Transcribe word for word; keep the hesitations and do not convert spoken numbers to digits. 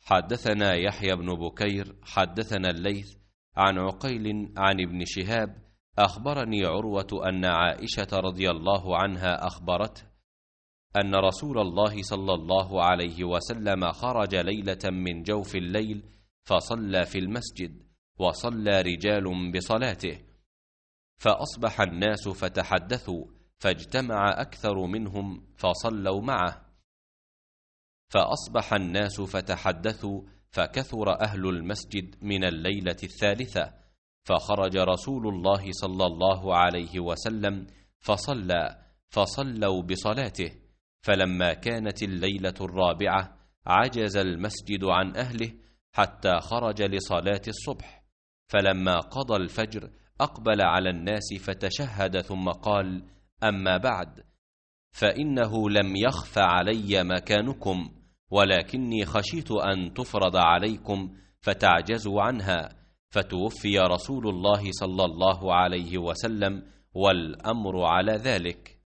حدثنا يحيى بن بكير حدثنا الليث عن عقيل عن ابن شهاب أخبرني عروة أن عائشة رضي الله عنها أخبرته أن رسول الله صلى الله عليه وسلم خرج ليلة من جوف الليل فصلى في المسجد، وصلى رجال بصلاته، فأصبح الناس فتحدثوا، فاجتمع أكثر منهم فصلوا معه، فأصبح الناس فتحدثوا فكثر أهل المسجد من الليلة الثالثة، فخرج رسول الله صلى الله عليه وسلم فصلى، فصلوا بصلاته، فلما كانت الليلة الرابعة عجز المسجد عن أهله حتى خرج لصلاة الصبح، فلما قضى الفجر أقبل على الناس فتشهد ثم قال: أما بعد، فإنه لم يخف علي مكانكم، ولكني خشيت أن تفرض عليكم فتعجزوا عنها، فتوفي رسول الله صلى الله عليه وسلم والأمر على ذلك.